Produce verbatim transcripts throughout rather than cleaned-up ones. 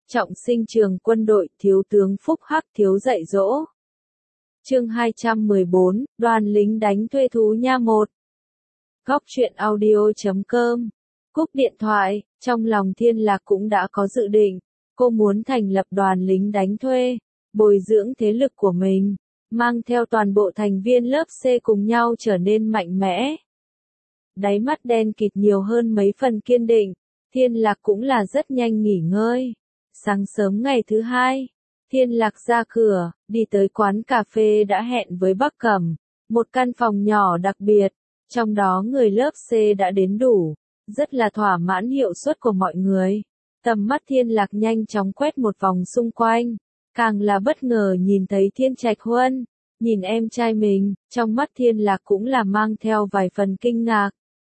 Trọng sinh trường quân đội, thiếu tướng Phúc Hắc thiếu dạy dỗ. Chương hai trăm mười bốn, đoàn lính đánh thuê thú nha một. Góc truyện audio chấm com. Cúp điện thoại, trong lòng Thiên Lạc cũng đã có dự định, cô muốn thành lập đoàn lính đánh thuê, bồi dưỡng thế lực của mình, mang theo toàn bộ thành viên lớp C cùng nhau trở nên mạnh mẽ. Đáy mắt đen kịt nhiều hơn mấy phần kiên định, Thiên Lạc cũng là rất nhanh nghỉ ngơi. Sáng sớm ngày thứ hai, Thiên Lạc ra cửa, đi tới quán cà phê đã hẹn với Bắc Cẩm, một căn phòng nhỏ đặc biệt, trong đó người lớp C đã đến đủ, rất là thỏa mãn hiệu suất của mọi người. Tầm mắt Thiên Lạc nhanh chóng quét một vòng xung quanh, càng là bất ngờ nhìn thấy Thiên Trạch Huân, nhìn em trai mình, trong mắt Thiên Lạc cũng là mang theo vài phần kinh ngạc.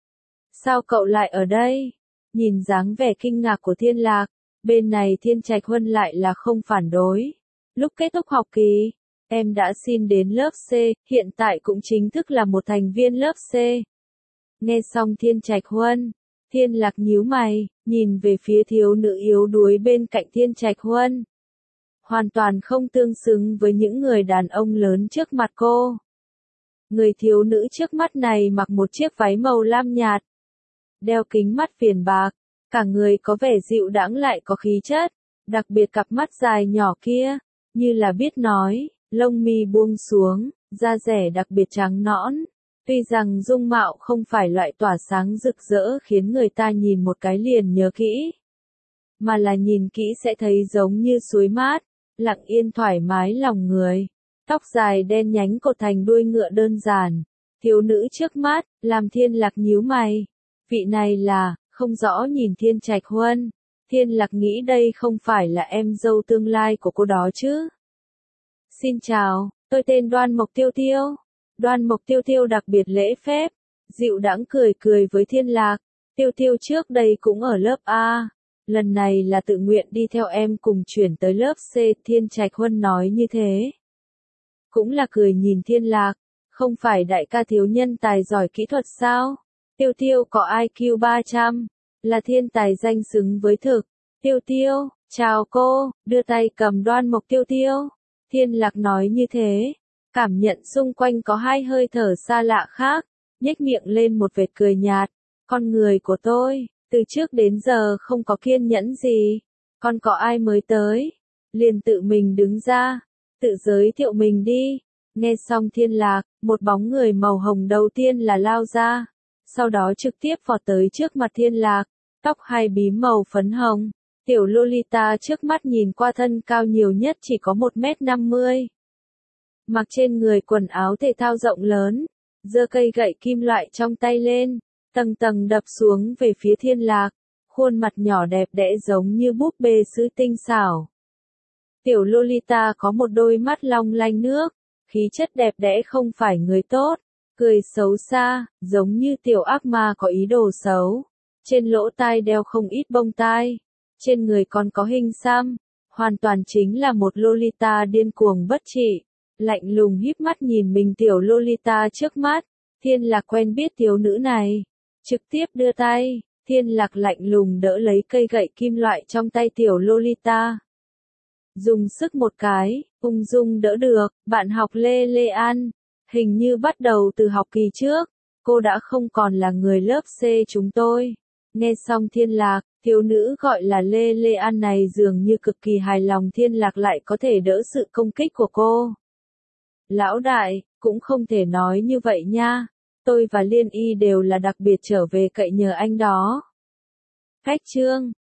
Sao cậu lại ở đây? Nhìn dáng vẻ kinh ngạc của Thiên Lạc, bên này Thiên Trạch Huân lại là không phản đối. Lúc kết thúc học kỳ, em đã xin đến lớp C, hiện tại cũng chính thức là một thành viên lớp C. Nghe xong Thiên Trạch Huân, Thiên Lạc nhíu mày, nhìn về phía thiếu nữ yếu đuối bên cạnh Thiên Trạch Huân. Hoàn toàn không tương xứng với những người đàn ông lớn trước mặt cô. Người thiếu nữ trước mắt này mặc một chiếc váy màu lam nhạt, đeo kính mắt viền bạc, cả người có vẻ dịu đãng lại có khí chất, đặc biệt cặp mắt dài nhỏ kia, như là biết nói, lông mi buông xuống, da dẻ đặc biệt trắng nõn. Tuy rằng dung mạo không phải loại tỏa sáng rực rỡ khiến người ta nhìn một cái liền nhớ kỹ, mà là nhìn kỹ sẽ thấy giống như suối mát, lặng yên thoải mái lòng người. Tóc dài đen nhánh cột thành đuôi ngựa đơn giản, thiếu nữ trước mắt, làm Thiên Lạc nhíu mày. Vị này là, không rõ nhìn Thiên Trạch Huân, Thiên Lạc nghĩ đây không phải là em dâu tương lai của cô đó chứ. Xin chào, tôi tên Đoan Mộc Tiêu Tiêu. Đoan Mộc Tiêu Tiêu đặc biệt lễ phép, dịu đãng cười cười với Thiên Lạc. Tiêu Tiêu trước đây cũng ở lớp A, lần này là tự nguyện đi theo em cùng chuyển tới lớp C, Thiên Trạch Huân nói như thế. Cũng là cười nhìn Thiên Lạc, không phải đại ca thiếu nhân tài giỏi kỹ thuật sao? Tiêu Tiêu có I Q ba trăm, là thiên tài danh xứng với thực. Tiêu Tiêu, chào cô, đưa tay cầm Đoan Mộc Tiêu Tiêu. Thiên Lạc nói như thế, cảm nhận xung quanh có hai hơi thở xa lạ khác, nhếch miệng lên một vệt cười nhạt. Con người của tôi, từ trước đến giờ không có kiên nhẫn gì, còn có ai mới tới, liền tự mình đứng ra, tự giới thiệu mình đi. Nghe xong Thiên Lạc, một bóng người màu hồng đầu tiên là lao ra, sau đó trực tiếp vọt tới trước mặt Thiên Lạc, tóc hai bím màu phấn hồng. Tiểu Lolita trước mắt nhìn qua thân cao nhiều nhất chỉ có một mét năm mươi. Mặc trên người quần áo thể thao rộng lớn, giơ cây gậy kim loại trong tay lên, tầng tầng đập xuống về phía Thiên Lạc, khuôn mặt nhỏ đẹp đẽ giống như búp bê sứ tinh xảo. Tiểu Lolita có một đôi mắt long lanh nước, khí chất đẹp đẽ không phải người tốt, cười xấu xa, giống như tiểu ác ma có ý đồ xấu. Trên lỗ tai đeo không ít bông tai, trên người còn có hình xăm, hoàn toàn chính là một Lolita điên cuồng bất trị. Lạnh lùng híp mắt nhìn mình tiểu Lolita trước mắt, Thiên Lạc quen biết thiếu nữ này, trực tiếp đưa tay, Thiên Lạc lạnh lùng đỡ lấy cây gậy kim loại trong tay tiểu Lolita. Dùng sức một cái, ung dung đỡ được. Bạn học Lê Lê An, hình như bắt đầu từ học kỳ trước, cô đã không còn là người lớp C chúng tôi. Nghe xong Thiên Lạc, thiếu nữ gọi là Lê Lê An này dường như cực kỳ hài lòng Thiên Lạc lại có thể đỡ sự công kích của cô. Lão đại, cũng không thể nói như vậy nha, tôi và Liên Y đều là đặc biệt trở về cậy nhờ anh đó. Khách trương,